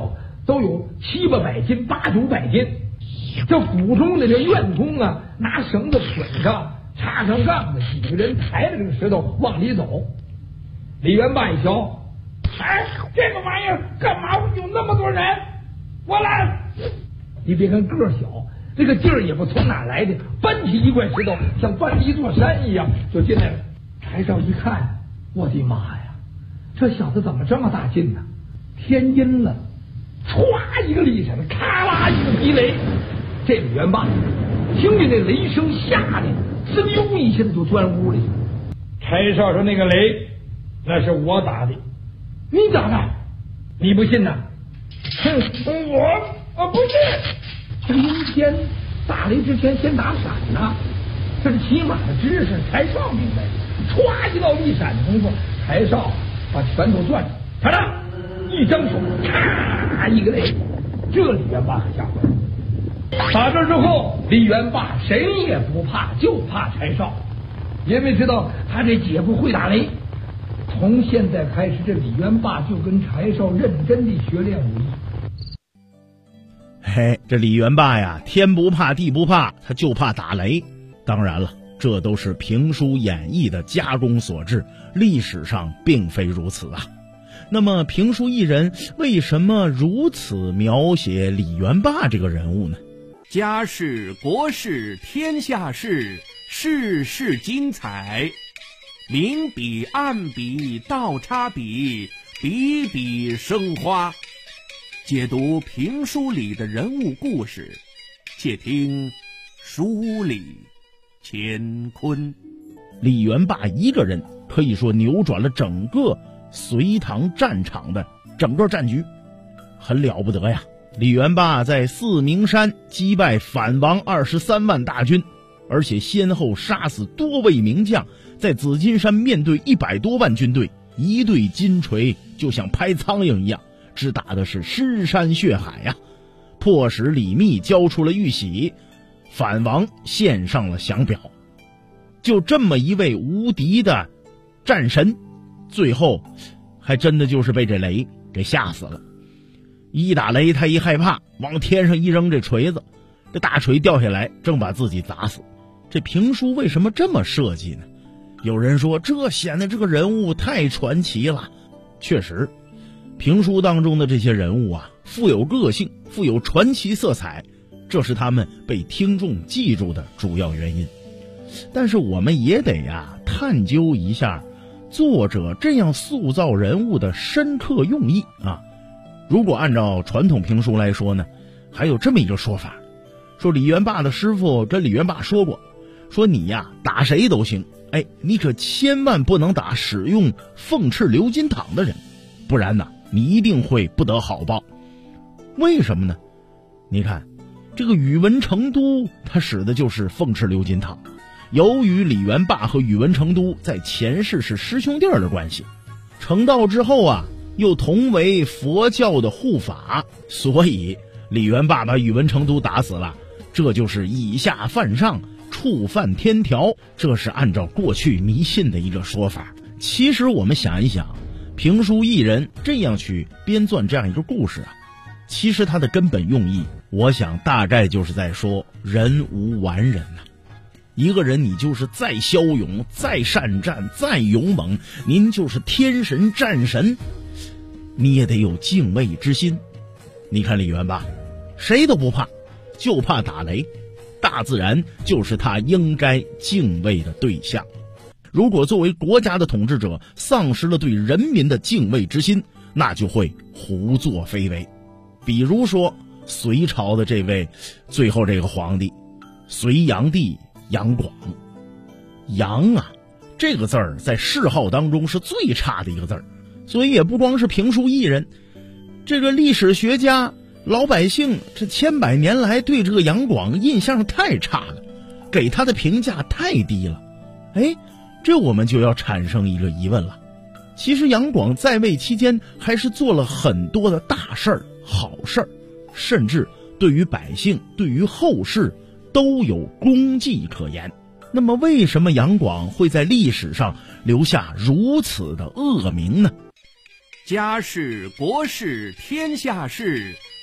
都有700-800斤、800-900斤。这府中的这院工啊，拿绳子捆上，插上杠子，几个人抬着这个石头往里走。李元霸一瞧，哎，这个玩意儿干嘛有那么多人？我来！你别看个小，这个劲儿也不从哪来的，搬起一块石头，像搬一座山一样就进来了。柴少一看，我的妈呀，这小子怎么这么大劲呢？天阴了，歘一个力闪，咔啦一个劈雷。这李元霸听见那雷声，吓得滋溜一下子就钻屋里。柴少说：“那个雷，那是我打的，你打的？你不信呐？”哼，我不信。这阴天打雷之前先打闪呢，这是起码的知识。柴少明白，歘一道一闪的功夫，柴少把拳头攥住，他呢一张手，咔一个雷，这李元霸可吓坏了。打这之后，李元霸谁也不怕，就怕柴少，因为知道他这姐夫会打雷。从现在开始，这李元霸就跟柴少认真地学练武艺。 嘿，这李元霸呀，天不怕地不怕，他就怕打雷。当然了，这都是评书演绎的加工所致，历史上并非如此啊。那么评书艺人为什么如此描写李元霸这个人物呢？ 家事国事天下事，事事精彩，明笔暗笔倒插笔，笔笔生花。解读评书里的人物故事，且听书里乾坤。 李元霸一个人可以说扭转了整个隋唐战场的整个战局，很了不得呀。李元霸在四明山击败反王23万大军，而且先后杀死多位名将，在紫金山面对100多万军队，一对金锤就像拍苍蝇一样，只打的是尸山血海呀，迫使李密交出了玉玺，反王献上了降表。就这么一位无敌的战神，最后还真的就是被这雷给吓死了。一打雷他一害怕，往天上一扔这锤子，这大锤掉下来正把自己砸死。这评书为什么这么设计呢？有人说这显得这个人物太传奇了。确实，评书当中的这些人物啊，富有个性，富有传奇色彩，这是他们被听众记住的主要原因。但是我们也得探究一下作者这样塑造人物的深刻用意啊。如果按照传统评书来说呢，还有这么一个说法，说李元霸的师傅跟李元霸说过，说你打谁都行，你可千万不能打使用凤翅鎏金镗的人，不然你一定会不得好报。为什么呢？你看这个宇文成都他使的就是凤翅鎏金镗，由于李元霸和宇文成都在前世是师兄弟的关系，成道之后又同为佛教的护法，所以李元霸把宇文成都打死了，这就是以下犯上，触犯天条，这是按照过去迷信的一个说法。其实我们想一想，评书艺人这样去编撰这样一个故事其实它的根本用意，我想大概就是在说人无完人一个人你就是再骁勇，再善战，再勇猛，您就是天神战神，你也得有敬畏之心。你看李元霸谁都不怕，就怕打雷，大自然就是他应该敬畏的对象。如果作为国家的统治者丧失了对人民的敬畏之心，那就会胡作非为。比如说隋朝的这位最后这个皇帝隋炀帝杨广，杨这个字儿在谥号当中是最差的一个字儿，所以也不光是评书艺人，这个历史学家老百姓这千百年来对这个杨广印象太差了，给他的评价太低了。这我们就要产生一个疑问了，其实杨广在位期间还是做了很多的大事儿、好事儿，甚至对于百姓、对于后世都有功绩可言。那么为什么杨广会在历史上留下如此的恶名呢？ 家事国事天下事，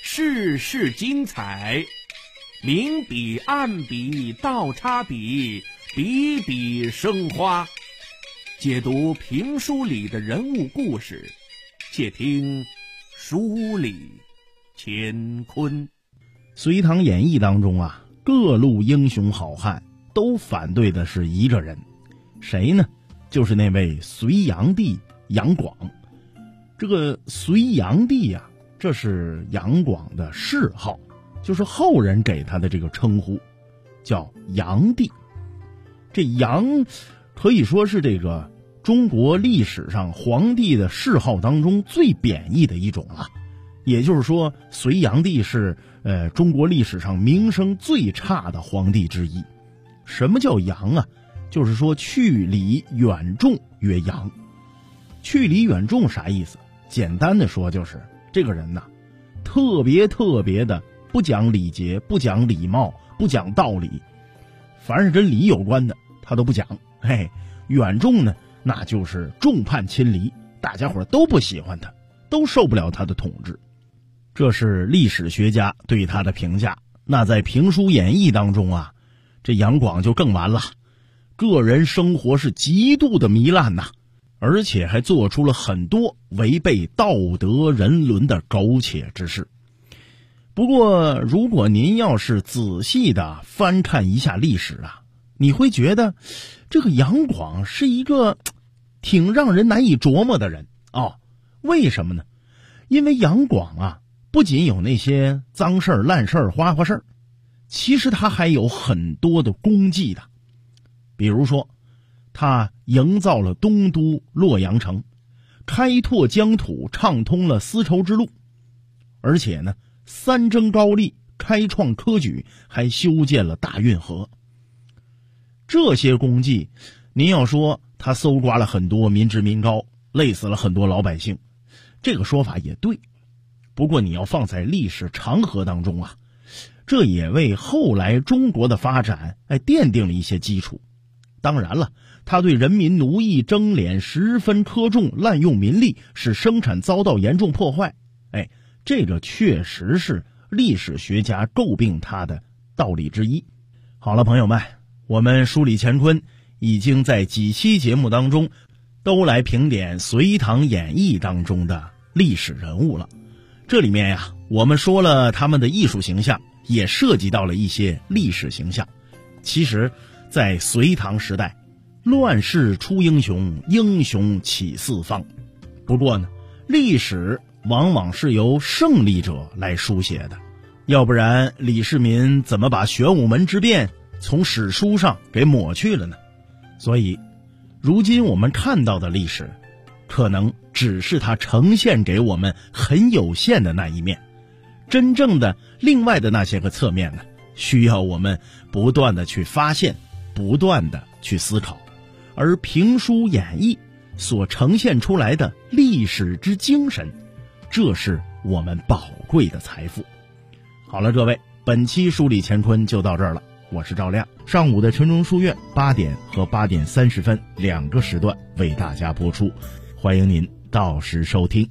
事事精彩，明笔暗笔倒插笔，笔笔生花。解读评书里的人物故事，且听书里乾坤。 隋唐演义当中啊，各路英雄好汉都反对的是一个人，谁呢？就是那位隋炀帝杨广。这个隋炀帝啊，这是杨广的谥号，就是后人给他的这个称呼，叫炀帝。这炀可以说是这个中国历史上皇帝的谥号当中最贬义的一种了。也就是说，隋炀帝是中国历史上名声最差的皇帝之一。什么叫炀啊？就是说去礼远重曰炀。去礼远重啥意思？简单的说就是这个人呐，特别的不讲礼节，不讲礼貌，不讲道理，凡是跟礼有关的他都不讲。嘿，远重呢，那就是众叛亲离，大家伙都不喜欢他，都受不了他的统治。这是历史学家对他的评价。那在评书演义当中啊，这杨广就更完了，个人生活是极度的糜烂呐，而且还做出了很多违背道德人伦的苟且之事。不过如果您要是仔细的翻看一下历史啊，你会觉得这个杨广是一个挺让人难以琢磨的人哦。为什么呢？因为杨广啊，不仅有那些脏事儿、烂事儿、花花事儿，其实他还有很多的功绩的。比如说，他营造了东都洛阳城，开拓疆土，畅通了丝绸之路，而且呢，三征高丽，开创科举，还修建了大运河。这些功绩，您要说他搜刮了很多民脂民膏，累死了很多老百姓，这个说法也对。不过你要放在历史长河当中啊，这也为后来中国的发展奠定了一些基础。当然了，他对人民奴役征敛十分苛重，滥用民力，使生产遭到严重破坏，这个确实是历史学家诟病他的道理之一。好了，朋友们，我们书里乾坤已经在几期节目当中都来评点隋唐演义当中的历史人物了。这里面呀，我们说了他们的艺术形象，也涉及到了一些历史形象。其实在隋唐时代，乱世出英雄，英雄起四方。不过呢，历史往往是由胜利者来书写的，要不然李世民怎么把玄武门之变从史书上给抹去了呢？所以如今我们看到的历史，可能只是它呈现给我们很有限的那一面，真正的另外的那些个侧面呢，需要我们不断的去发现，不断的去思考。而评书演义所呈现出来的历史之精神，这是我们宝贵的财富。好了，各位，本期书里乾坤就到这儿了。我是赵亮，上午的晨钟书院8点和8点30分2个时段为大家播出，欢迎您到时收听。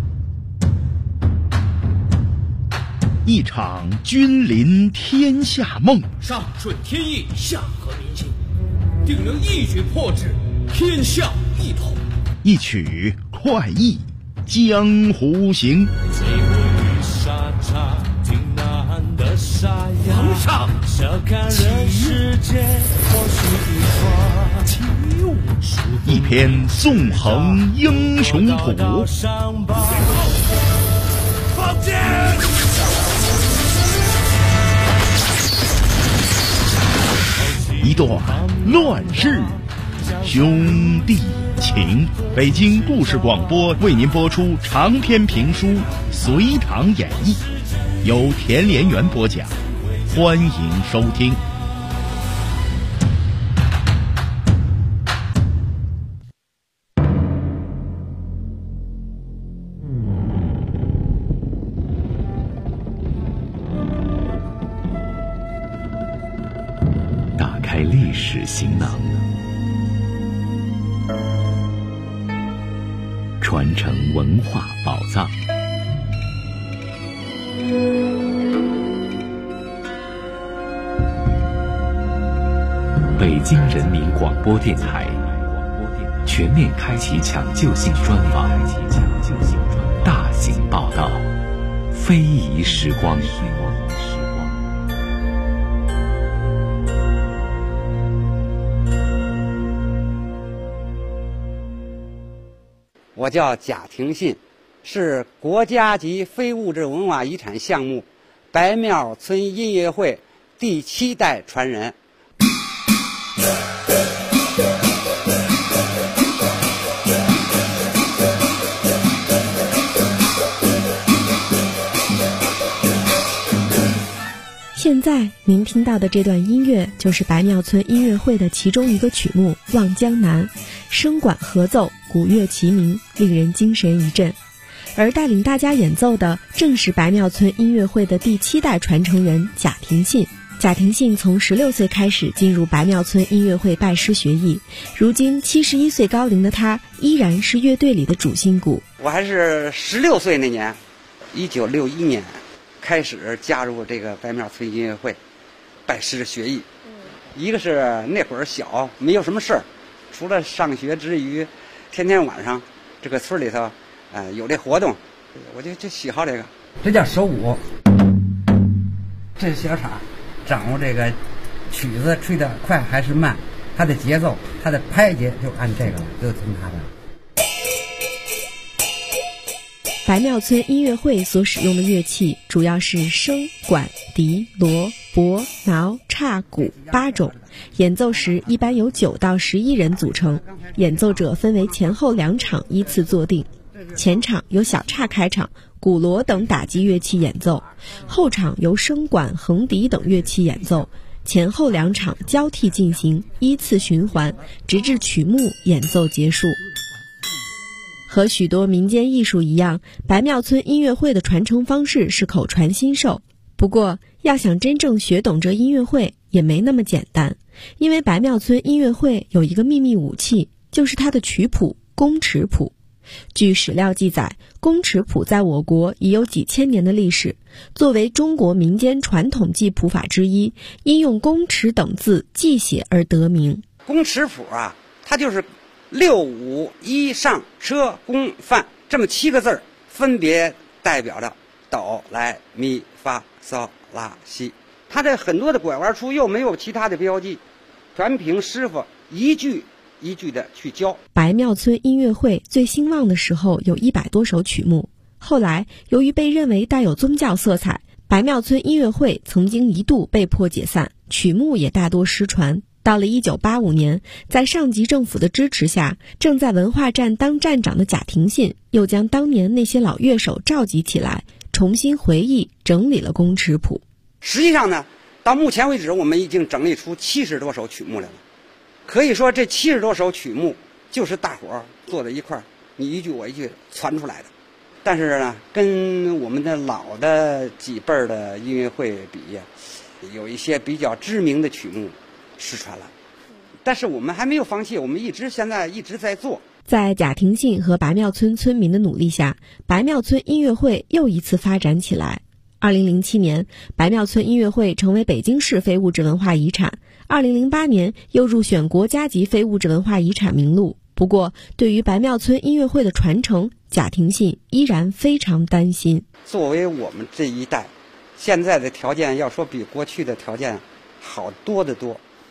一场君临天下梦， 上顺天意，下合民心，定能一举破之，天下一统。 一曲快意江湖行。 皇上， 一篇纵横英雄谱， 放箭！ 一段乱世兄弟情。北京故事广播为您播出长篇评书《隋唐演义》，由田连元播讲，欢迎收听。 打开历史行囊，传承文化宝藏。 北京人民广播电台全面开启抢救性专访，大型报道，非遗时光。 我叫贾廷信，是国家级非物质文化遗产项目白庙村音乐会第7代传人。 现在您听到的这段音乐就是白庙村音乐会的其中一个曲目《望江南》，声管合奏，鼓乐齐鸣，令人精神一振。而带领大家演奏的正是白庙村音乐会的第7代传承人贾廷信。贾廷信从16岁开始进入白庙村音乐会拜师学艺，如今71岁高龄的他依然是乐队里的主心骨。 我还是16岁那年，1961年开始加入这个白庙村音乐会，拜师学艺。一个是那会儿小，没有什么事儿，除了上学之余，天天晚上这个村里头，有这活动，我就喜好这个。这叫手鼓，这是小叉，掌握这个曲子吹得快还是慢，它的节奏，它的拍节就按这个了，就听它的。 白庙村音乐会所使用的乐器主要是笙、管、笛、锣、钹、挠、叉、鼓8种，演奏时一般由9到11人组成，演奏者分为前后2场依次坐定，前场由小叉开场，鼓锣等打击乐器演奏，后场由笙管、横笛等乐器演奏，前后2场交替进行，依次循环，直至曲目演奏结束。和许多民间艺术一样，白庙村音乐会的传承方式是口传心授。不过，要想真正学懂这音乐会也没那么简单，因为白庙村音乐会有一个秘密武器，就是它的曲谱宫尺谱。据史料记载，宫尺谱在我国已有几千年的历史，作为中国民间传统记谱法之一，因用宫尺等字记写而得名。 宫尺谱啊，它就是6、5、1上车宫范这么7个字儿，分别代表着哆来咪发嗦拉西。它这很多的拐弯处又没有其他的标记，全凭师傅一句一句的去教。 白庙村音乐会最兴旺的时候有100多首曲目，后来由于被认为带有宗教色彩，白庙村音乐会曾经一度被迫解散，曲目也大多失传。到了1985年，在上级政府的支持下，正在文化站当站长的贾廷信又将当年那些老乐手召集起来，重新回忆整理了宫尺谱。 实际上呢，到目前为止我们已经整理出70多首曲目来了。可以说这70多首曲目就是大伙儿坐在一块儿，你一句我一句传出来的。但是呢，跟我们的老的几辈儿的音乐会比呀，有一些比较知名的曲目失传了，但是我们还没有放弃，我们现在一直在做。 在贾廷信和白庙村村民的努力下，白庙村音乐会又一次发展起来。2007年，白庙村音乐会成为北京市非物质文化遗产，2008年又入选国家级非物质文化遗产名录。不过，对于白庙村音乐会的传承，贾廷信依然非常担心。 作为我们这一代，现在的条件要说比过去的条件好多得多，